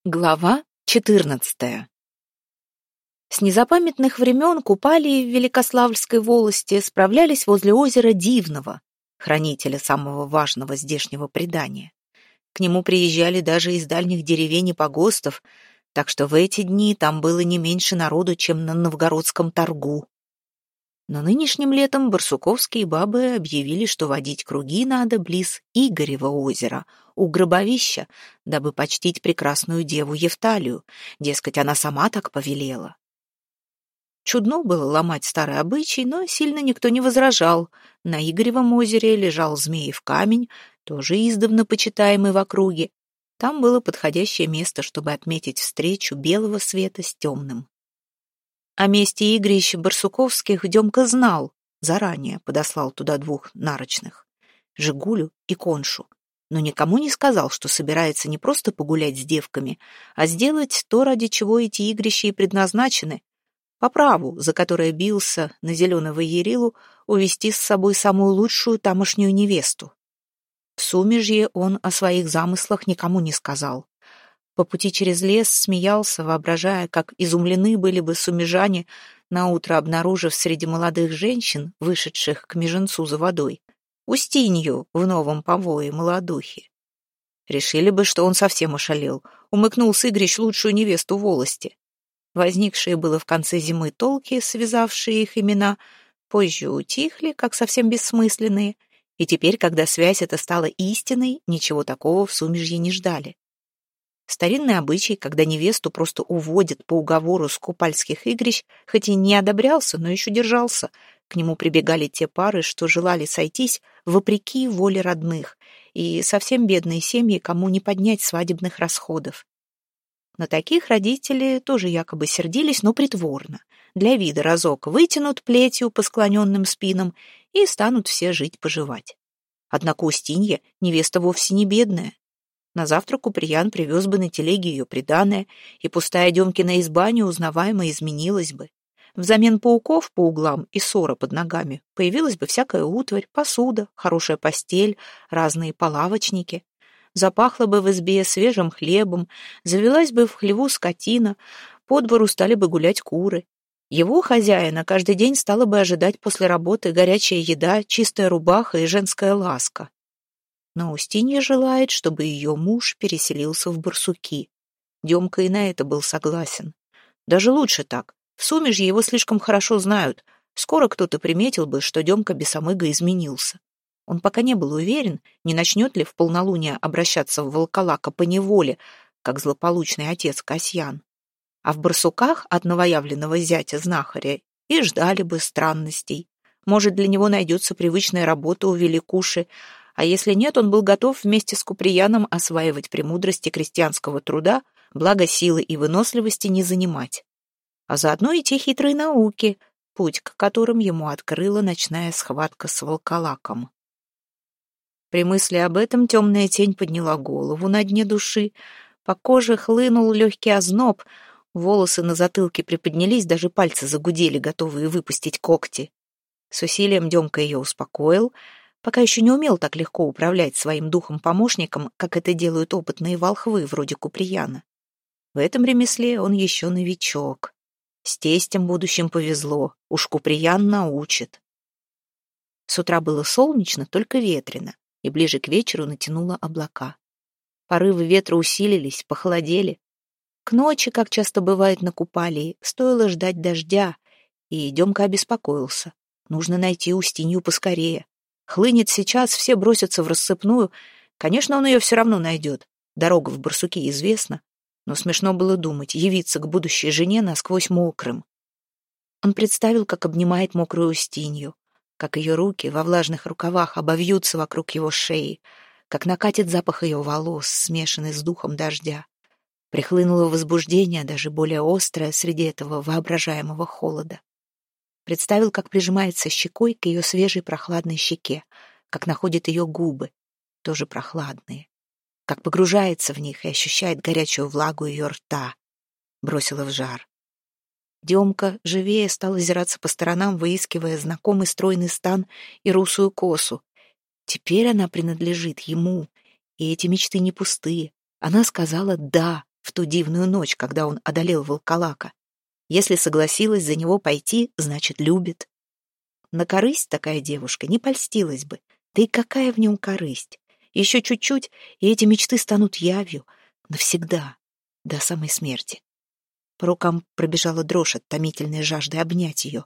Глава 14. С незапамятных времен купали в Великославльской волости справлялись возле озера Дивного, хранителя самого важного здешнего предания. К нему приезжали даже из дальних деревень и погостов, так что в эти дни там было не меньше народу, чем на Новгородском торгу. Но нынешним летом барсуковские бабы объявили, что водить круги надо близ Игорева озера, у гробовища, дабы почтить прекрасную деву Евталию, дескать, она сама так повелела. Чудно было ломать старый обычай, но сильно никто не возражал. На Игоревом озере лежал Змеев камень, тоже издавна почитаемый в округе. Там было подходящее место, чтобы отметить встречу белого света с темным. О месте игрищ барсуковских Демка знал, заранее подослал туда двух нарочных, Жигулю и Коншу, но никому не сказал, что собирается не просто погулять с девками, а сделать то, ради чего эти игрища и предназначены, по праву, за которое бился на зеленого Ярилу, увести с собой самую лучшую тамошнюю невесту. В Сумежье он о своих замыслах никому не сказал. По пути через лес смеялся, воображая, как изумлены были бы сумежане, наутро обнаружив среди молодых женщин, вышедших к Меженцу за водой, Устинью в новом повое молодухи. Решили бы, что он совсем ошалел, умыкнул с игрищ лучшую невесту волости. Возникшие было в конце зимы толки, связавшие их имена, позже утихли, как совсем бессмысленные, и теперь, когда связь эта стала истинной, ничего такого в Сумежье не ждали. Старинный обычай, когда невесту просто уводят по уговору с купальских игрищ, хоть и не одобрялся, но еще держался. К нему прибегали те пары, что желали сойтись вопреки воле родных, и совсем бедные семьи, кому не поднять свадебных расходов. На таких родители тоже якобы сердились, но притворно. Для вида разок вытянут плетью по склоненным спинам и станут все жить-поживать. Однако Устинья невеста вовсе не бедная. На завтра Куприян привез бы на телеге ее приданое, и пустая Демкина изба неузнаваемо изменилась бы. Взамен пауков по углам и ссора под ногами появилась бы всякая утварь, посуда, хорошая постель, разные полавочники. Запахло бы в избе свежим хлебом, завелась бы в хлеву скотина, по двору стали бы гулять куры. Его хозяина каждый день стала бы ожидать после работы горячая еда, чистая рубаха и женская ласка. Но Устинья желает, чтобы ее муж переселился в Барсуки. Демка и на это был согласен. Даже лучше так. В Сумежье его слишком хорошо знают. Скоро кто-то приметил бы, что Демка бесомыго изменился. Он пока не был уверен, не начнет ли в полнолуние обращаться в волколака по неволе, как злополучный отец Касьян. А в Барсуках от новоявленного зятя-знахаря и ждали бы странностей. Может, для него найдется привычная работа у Великуши, а если нет, он был готов вместе с Куприяном осваивать премудрости крестьянского труда, благо силы и выносливости не занимать. А заодно и те хитрые науки, путь к которым ему открыла ночная схватка с волколаком. При мысли об этом темная тень подняла голову на дне души, по коже хлынул легкий озноб, волосы на затылке приподнялись, даже пальцы загудели, готовые выпустить когти. С усилием Демка ее успокоил, пока еще не умел так легко управлять своим духом-помощником, как это делают опытные волхвы вроде Куприяна. В этом ремесле он еще новичок. С тестем будущим повезло, уж Куприян научит. С утра было солнечно, только ветрено, и ближе к вечеру натянуло облака. Порывы ветра усилились, похолодели. К ночи, как часто бывает на Купалии, стоило ждать дождя, и Демка обеспокоился. Нужно найти Устинью поскорее. Хлынет сейчас, все бросятся в рассыпную. Конечно, он ее все равно найдет. Дорога в Барсуки известна. Но смешно было думать, явиться к будущей жене насквозь мокрым. Он представил, как обнимает мокрую Устинью, как ее руки во влажных рукавах обовьются вокруг его шеи, как накатит запах ее волос, смешанный с духом дождя. Прихлынуло возбуждение, даже более острое среди этого воображаемого холода. Представил, как прижимается щекой к ее свежей прохладной щеке, как находит ее губы, тоже прохладные, как погружается в них и ощущает горячую влагу ее рта. Бросила в жар. Демка живее стал озираться по сторонам, выискивая знакомый стройный стан и русую косу. Теперь она принадлежит ему, и эти мечты не пустые. Она сказала «да», в ту дивную ночь, когда он одолел волколака. Если согласилась за него пойти, значит, любит. На корысть такая девушка не польстилась бы. Да и какая в нем корысть? Еще чуть-чуть, и эти мечты станут явью. Навсегда, до самой смерти. По рукам пробежала дрожь от томительной жажды обнять ее.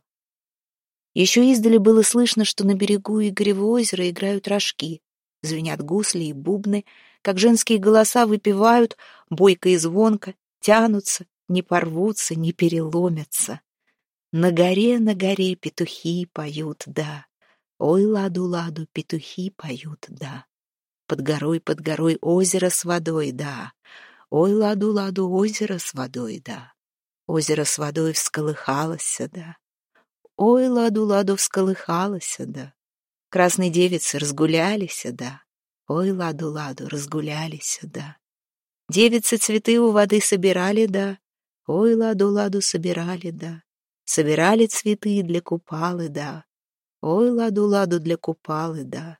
Еще издали было слышно, что на берегу Игорева озера играют рожки. Звенят гусли и бубны, как женские голоса выпевают, бойко и звонко, тянутся, не порвутся, не переломятся. На горе петухи поют, да. Ой, ладу-ладу, петухи поют, да. Под горой озеро с водой, да. Ой, ладу-ладу, озеро с водой, да. Озеро с водой всколыхалось, да. Ой, ладу-ладу, всколыхалось, да. Красные девицы разгулялись, да. Ой, ладу-ладу, разгулялись, да. Девицы цветы у воды собирали, да. Ой, ладу-ладу, собирали, да. Собирали цветы для купалы, да. Ой, ладу-ладу, для купалы, да.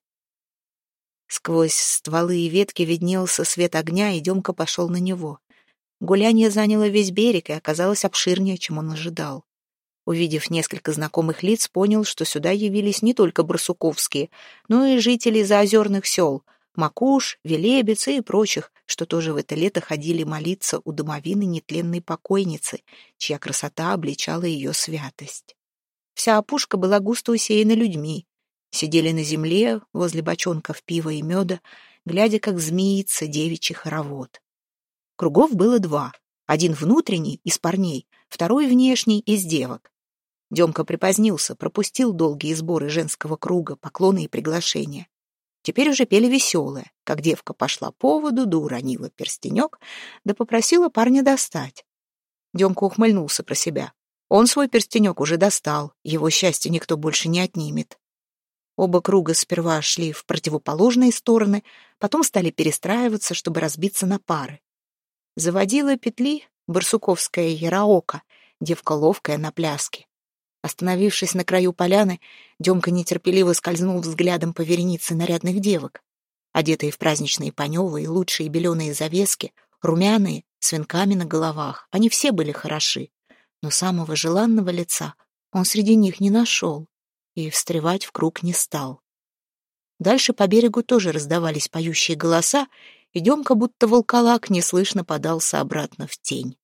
Сквозь стволы и ветки виднелся свет огня, и Демка пошел на него. Гулянье заняло весь берег и оказалось обширнее, чем он ожидал. Увидев несколько знакомых лиц, понял, что сюда явились не только барсуковские, но и жители заозерных сел — Макуш, Велебец и прочих, что тоже в это лето ходили молиться у домовины нетленной покойницы, чья красота обличала ее святость. Вся опушка была густо усеяна людьми. Сидели на земле возле бочонков пива и меда, глядя, как змеится девичий хоровод. Кругов было два. Один внутренний, из парней, второй внешний, из девок. Демка припозднился, пропустил долгие сборы женского круга, поклоны и приглашения. Теперь уже пели веселое, как девка пошла по воду, да уронила перстенек, да попросила парня достать. Демка ухмыльнулся про себя. Он свой перстенек уже достал, его счастье никто больше не отнимет. Оба круга сперва шли в противоположные стороны, потом стали перестраиваться, чтобы разбиться на пары. Заводила петли барсуковская Яраока, девка ловкая на пляске. Остановившись на краю поляны, Демка нетерпеливо скользнул взглядом по веренице нарядных девок. Одетые в праздничные паневы и лучшие беленые завески, румяные, с венками на головах, они все были хороши. Но самого желанного лица он среди них не нашел и встревать в круг не стал. Дальше по берегу тоже раздавались поющие голоса, и Демка, будто волколак, неслышно подался обратно в тень.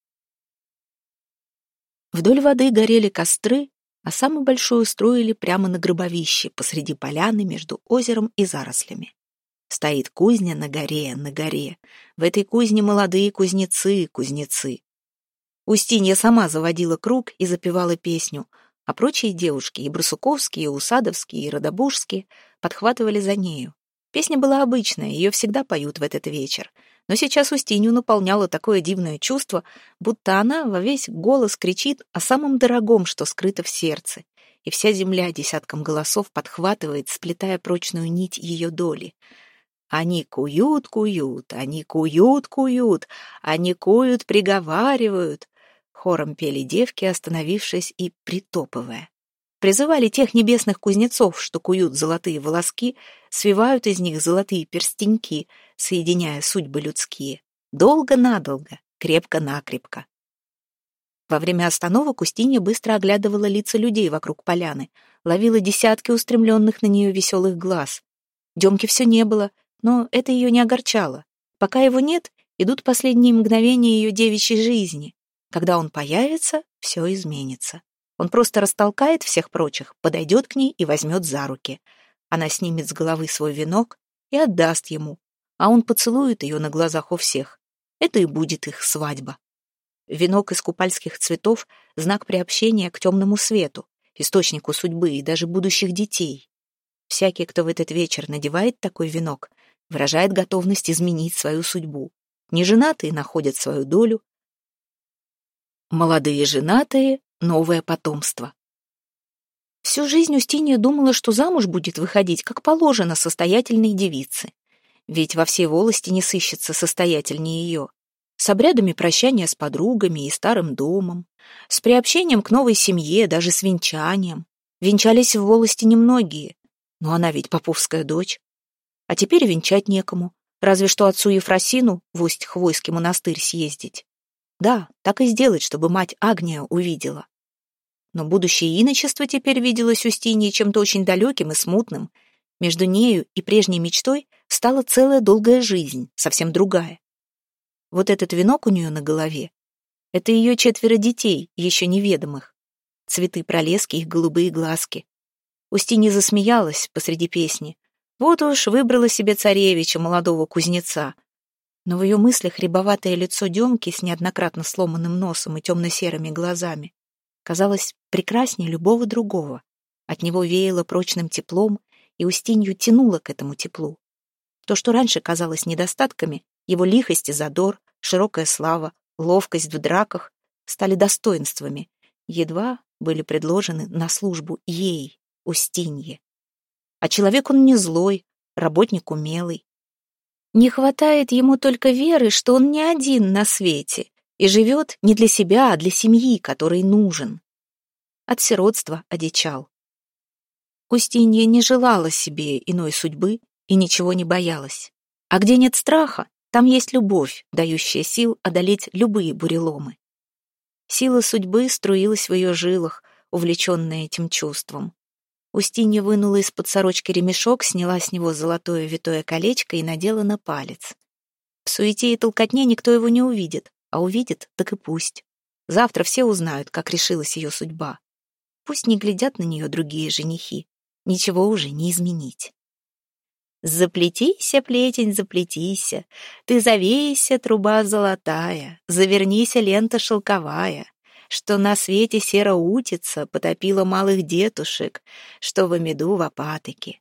Вдоль воды горели костры, а самый большой устроили прямо на гробовище, посреди поляны между озером и зарослями. Стоит кузня на горе, на горе. В этой кузне молодые кузнецы, кузнецы. Устинья сама заводила круг и запевала песню, а прочие девушки, и барсуковские, и усадовские, и родобужские, подхватывали за нею. Песня была обычная, ее всегда поют в этот вечер. Но сейчас Устинью наполняло такое дивное чувство, будто она во весь голос кричит о самом дорогом, что скрыто в сердце, и вся земля десятком голосов подхватывает, сплетая прочную нить ее доли. Они куют, куют, они куют, куют, они куют, приговаривают. Хором пели девки, остановившись и притопывая. Призывали тех небесных кузнецов, что куют золотые волоски, свивают из них золотые перстеньки, соединяя судьбы людские. Долго-надолго, крепко-накрепко. Во время остановок Устинья быстро оглядывала лица людей вокруг поляны, ловила десятки устремленных на нее веселых глаз. Демки все не было, но это ее не огорчало. Пока его нет, идут последние мгновения ее девичьей жизни. Когда он появится, все изменится. Он просто растолкает всех прочих, подойдет к ней и возьмет за руки. Она снимет с головы свой венок и отдаст ему, а он поцелует ее на глазах у всех. Это и будет их свадьба. Венок из купальских цветов — знак приобщения к темному свету, источнику судьбы и даже будущих детей. Всякий, кто в этот вечер надевает такой венок, выражает готовность изменить свою судьбу. Неженатые находят свою долю, молодые женатые — новое потомство. Всю жизнь Устинья думала, что замуж будет выходить, как положено, состоятельной девице. Ведь во всей волости не сыщется состоятельнее ее. С обрядами прощания с подругами и старым домом, с приобщением к новой семье, даже с венчанием. Венчались в волости немногие, но она ведь поповская дочь. А теперь венчать некому, Разве что отцу Ефросину в Усть-Хвойский монастырь съездить. Да, так и сделать, чтобы мать Агния увидела. Но будущее иночество теперь виделось Устинье чем-то очень далеким и смутным. Между нею и прежней мечтой стала целая долгая жизнь, совсем другая. Вот этот венок у нее на голове — это ее 4 детей, еще неведомых. Цветы пролески, их голубые глазки. Устинья засмеялась посреди песни. Вот уж выбрала себе царевича, молодого кузнеца. Но в ее мыслях рябоватое лицо Демки с неоднократно сломанным носом и темно-серыми глазами казалось прекраснее любого другого. От него веяло прочным теплом, и Устинью тянуло к этому теплу. То, что раньше казалось недостатками, его лихость и задор, широкая слава, ловкость в драках, стали достоинствами, едва были предложены на службу ей, Устинье. А человек он не злой, работник умелый. Не хватает ему только веры, что он не один на свете и живет не для себя, а для семьи, которой нужен. От сиротства одичал. Устинья не желала себе иной судьбы и ничего не боялась. А где нет страха, там есть любовь, дающая сил одолеть любые буреломы. Сила судьбы струилась в ее жилах, увлеченная этим чувством. Устинья вынула из-под сорочки ремешок, сняла с него золотое витое колечко и надела на палец. В суете и толкотне никто его не увидит, а увидит, так и пусть. Завтра все узнают, как решилась ее судьба. Пусть не глядят на нее другие женихи. Ничего уже не изменить. Заплетися, плетень, заплетися, ты завейся, труба золотая, завернися, лента шелковая, что на свете сероутица потопила малых детушек, что в меду в опатыке.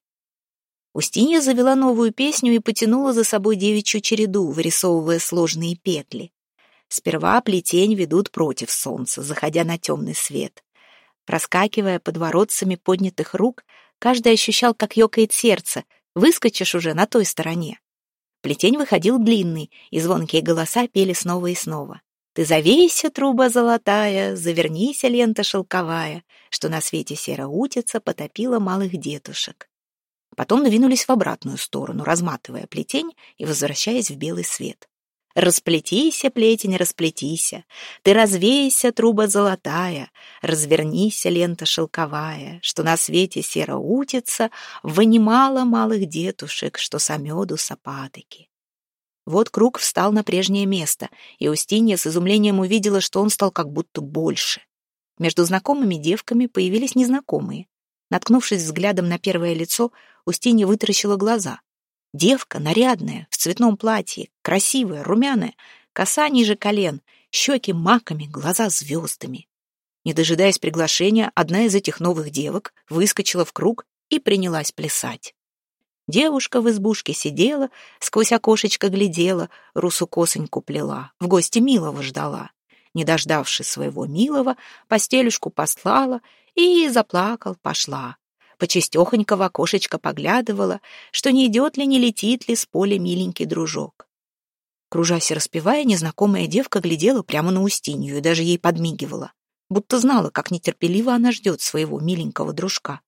Устинья завела новую песню и потянула за собой девичью череду, вырисовывая сложные петли. Сперва плетень ведут против солнца, заходя на темный свет. Проскакивая под воротцами поднятых рук, каждый ощущал, как ёкает сердце, выскочишь уже на той стороне. Плетень выходил длинный, и звонкие голоса пели снова и снова. Ты завейся, труба золотая, завернися, лента шелковая, что на свете сероутица потопила малых детушек. Потом двинулись в обратную сторону, разматывая плетень и возвращаясь в белый свет. Расплетися, плетень, расплетися, ты развейся, труба золотая, развернися, лента шелковая, что на свете сероутица вынимала малых детушек, что со меду с опатыки. Вот круг встал на прежнее место, и Устинья с изумлением увидела, что он стал как будто больше. Между знакомыми девками появились незнакомые. Наткнувшись взглядом на первое лицо, Устинья вытаращила глаза. Девка нарядная, в цветном платье, красивая, румяная, коса ниже колен, щеки маками, глаза звездами. Не дожидаясь приглашения, одна из этих новых девок выскочила в круг и принялась плясать. Девушка в избушке сидела, сквозь окошечко глядела, русу косоньку плела, в гости милого ждала. Не дождавшись своего милого, постелюшку послала и заплакал пошла. Почистехонько в окошечко поглядывала, что не идет ли, не летит ли с поля миленький дружок. Кружась и распевая, незнакомая девка глядела прямо на Устинью и даже ей подмигивала, будто знала, как нетерпеливо она ждет своего миленького дружка.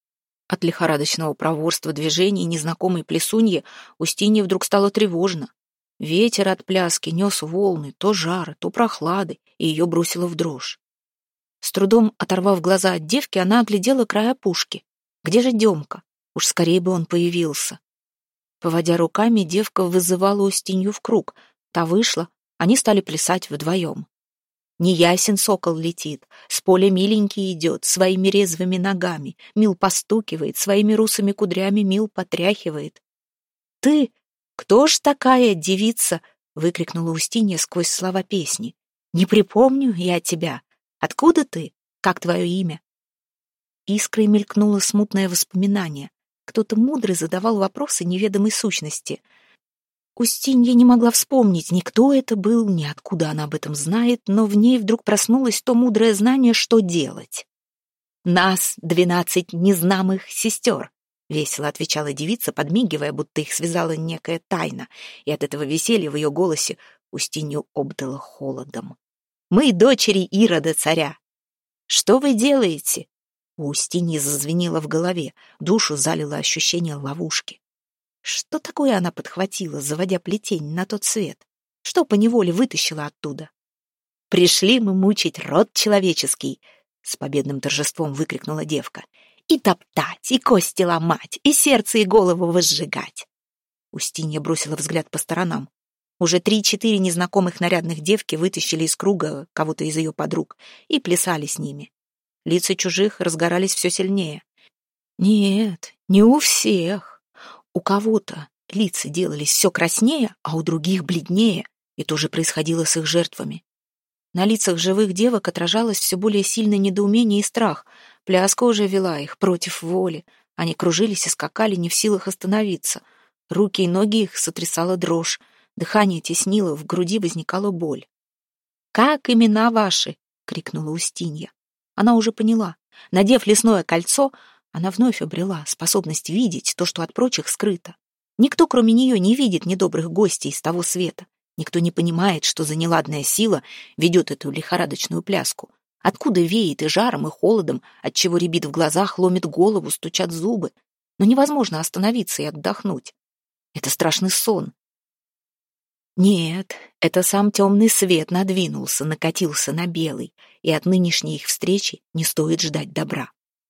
От лихорадочного проворства движений незнакомой плесуньи Устинье вдруг стало тревожно. Ветер от пляски нес волны, то жара, то прохлады, и ее бросило в дрожь. С трудом оторвав глаза от девки, она оглядела край опушки. Где же Демка? Уж скорее бы он появился. Поводя руками, девка вызывала Устинью в круг. Та вышла, они стали плясать вдвоем. Неясен сокол летит, с поля миленький идет, своими резвыми ногами, мил постукивает, своими русыми кудрями мил потряхивает. «Ты? Кто ж такая девица?» — выкрикнула Устинья сквозь слова песни. «Не припомню я тебя. Откуда ты? Как твое имя?» Искрой мелькнуло смутное воспоминание. Кто-то мудрый задавал вопросы неведомой сущности. Устинья не могла вспомнить, ни кто это был, ни откуда она об этом знает, но в ней вдруг проснулось то мудрое знание, что делать. «Нас 12 незнамых сестер», — весело отвечала девица, подмигивая, будто их связала некая тайна, и от этого веселья в ее голосе Устинью обдало холодом. «Мы дочери Ирода царя. Что вы делаете?» У Устиньи зазвенело в голове, душу залило ощущение ловушки. Что такое она подхватила, заводя плетень на тот свет? Что поневоле вытащила оттуда? «Пришли мы мучить род человеческий!» — с победным торжеством выкрикнула девка. «И топтать, и кости ломать, и сердце, и голову возжигать!» Устинья бросила взгляд по сторонам. Уже 3-4 незнакомых нарядных девки вытащили из круга кого-то из ее подруг и плясали с ними. Лица чужих разгорались все сильнее. Нет, не у всех. У кого-то лица делались все краснее, а у других бледнее, и то же происходило с их жертвами. На лицах живых девок отражалось все более сильное недоумение и страх. Пляска уже вела их против воли. Они кружились и скакали, не в силах остановиться. Руки и ноги их сотрясала дрожь. Дыхание теснило, в груди возникала боль. «Как имена ваши?» — крикнула Устинья. Она уже поняла. Надев лесное кольцо, она вновь обрела способность видеть то, что от прочих скрыто. Никто, кроме нее, не видит недобрых гостей из того света. Никто не понимает, что за неладная сила ведет эту лихорадочную пляску. Откуда веет и жаром, и холодом, отчего рябит в глазах, ломит голову, стучат зубы. Но невозможно остановиться и отдохнуть. Это страшный сон. Нет, это сам темный свет надвинулся, накатился на белый, и от нынешней их встречи не стоит ждать добра.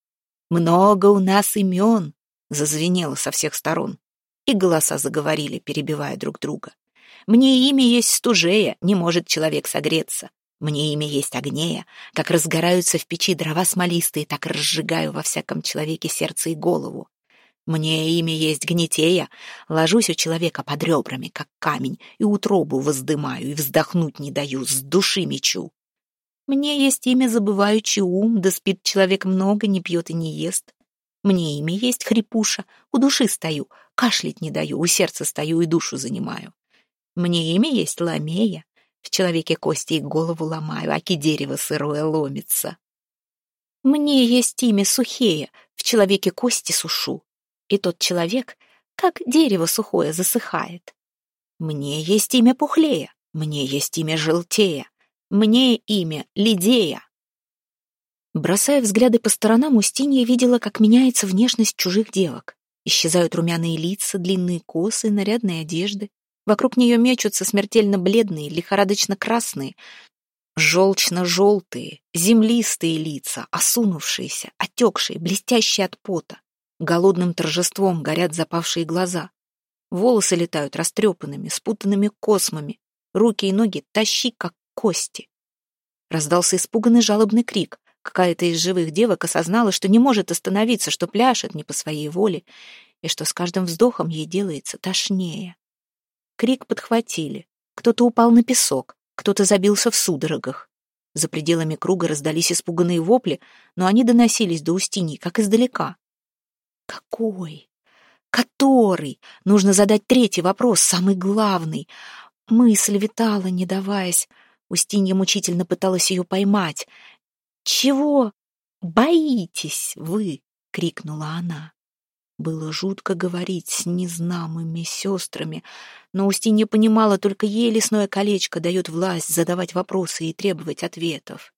«Много у нас имен!» — зазвенело со всех сторон, и голоса заговорили, перебивая друг друга. «Мне имя есть Стужея, не может человек согреться. Мне имя есть Огнея, как разгораются в печи дрова смолистые, так разжигаю во всяком человеке сердце и голову. Мне имя есть Гнетея, ложусь у человека под ребрами, как камень, и утробу воздымаю, и вздохнуть не даю, с души мечу. Мне есть имя Забывающий ум, да спит человек много, не пьет и не ест. Мне имя есть Хрипуша, у души стою, кашлять не даю, у сердца стою и душу занимаю. Мне имя есть Ламея, в человеке кости и голову ломаю, аки дерево сырое ломится. Мне есть имя Сухея, в человеке кости сушу, и тот человек, как дерево сухое, засыхает. Мне есть имя Пухлея, мне есть имя Желтея, мне имя Лидея. Бросая взгляды по сторонам, Устинья видела, как меняется внешность чужих девок. Исчезают румяные лица, длинные косы, нарядные одежды. Вокруг нее мечутся смертельно бледные, лихорадочно-красные, желчно-желтые, землистые лица, осунувшиеся, отекшие, блестящие от пота. Голодным торжеством горят запавшие глаза. Волосы летают растрепанными, спутанными космами. Руки и ноги тащи, как кости. Раздался испуганный жалобный крик. Какая-то из живых девок осознала, что не может остановиться, что пляшет не по своей воле, и что с каждым вздохом ей делается тошнее. Крик подхватили. Кто-то упал на песок, кто-то забился в судорогах. За пределами круга раздались испуганные вопли, но они доносились до Устиньи, как издалека. Какой? Который? Нужно задать третий вопрос, самый главный. Мысль витала, не даваясь. Устинья мучительно пыталась ее поймать. «Чего боитесь вы?» — крикнула она. Было жутко говорить с незнакомыми сестрами, но Устинья понимала, только ей лесное колечко дает власть задавать вопросы и требовать ответов.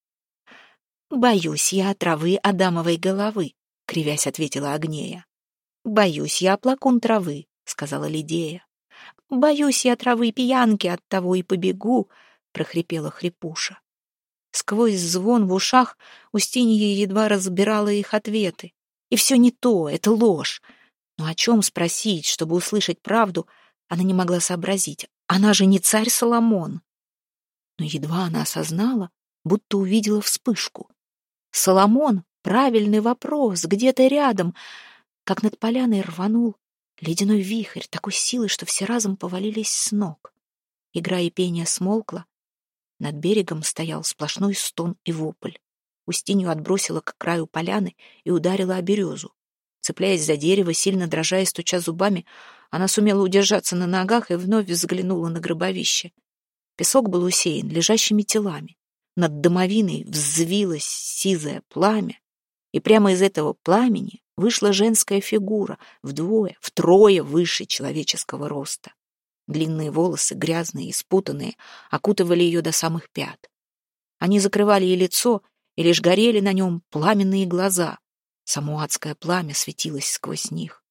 «Боюсь я травы адамовой головы», — кривясь ответила Огнея. «Боюсь я плакун травы», — сказала Лидея. «Боюсь я травы пьянки, оттого и побегу», — прохрипела Хрипуша. Сквозь звон в ушах Устинья едва разбирала их ответы. И все не то, это ложь. Но о чем спросить, чтобы услышать правду, она не могла сообразить. Она же не царь Соломон. Но едва она осознала, будто увидела вспышку. Соломон — правильный вопрос, где-то рядом, как над поляной рванул ледяной вихрь такой силы, что все разом повалились с ног. Игра и пение смолкла. Над берегом стоял сплошной стон и вопль. Устинью отбросила к краю поляны и ударила о березу. Цепляясь за дерево, сильно дрожа и стуча зубами, она сумела удержаться на ногах и вновь взглянула на гробовище. Песок был усеян лежащими телами. Над домовиной взвилось сизое пламя, и прямо из этого пламени вышла женская фигура, вдвое, втрое выше человеческого роста. Длинные волосы, грязные и спутанные, окутывали ее до самых пят. Они закрывали ей лицо, и лишь горели на нем пламенные глаза. Само адское пламя светилось сквозь них.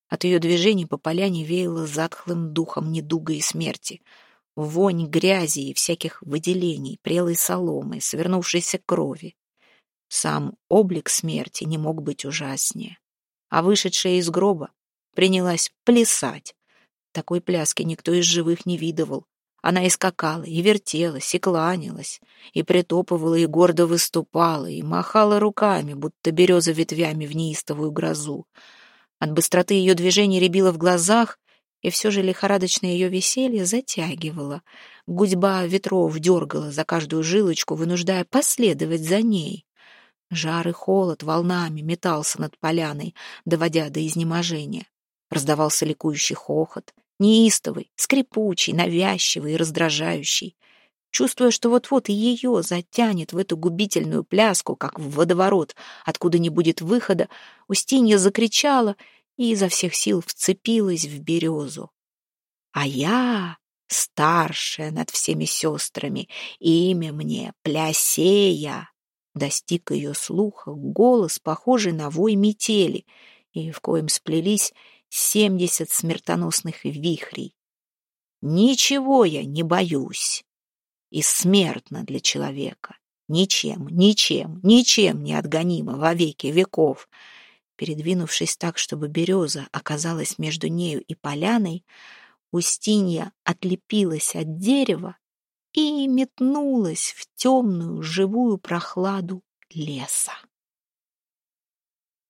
От ее движений по поляне веяло затхлым духом недуга и смерти. Вонь грязи и всяких выделений, прелой соломы, свернувшейся крови. Сам облик смерти не мог быть ужаснее. А вышедшая из гроба принялась плясать. Такой пляски никто из живых не видывал. Она и скакала, и вертелась, и кланялась, и притопывала, и гордо выступала, и махала руками, будто береза ветвями в неистовую грозу. От быстроты ее движений рябило в глазах, и все же лихорадочное ее веселье затягивало. Гудьба ветров дергала за каждую жилочку, вынуждая последовать за ней. Жар и холод волнами метался над поляной, доводя до изнеможения. Раздавался ликующий хохот, неистовый, скрипучий, навязчивый и раздражающий. Чувствуя, что вот-вот и ее затянет в эту губительную пляску, как в водоворот, откуда не будет выхода, Устинья закричала и изо всех сил вцепилась в березу. А я, старшая над всеми сестрами, имя мне Плясея. Достиг ее слуха голос, похожий на вой метели, и в коем сплелись 70 смертоносных вихрей. Ничего я не боюсь. И смертно для человека. Ничем не отгонимо во веки веков. Передвинувшись так, чтобы береза оказалась между нею и поляной, Устинья отлепилась от дерева и метнулась в темную живую прохладу леса.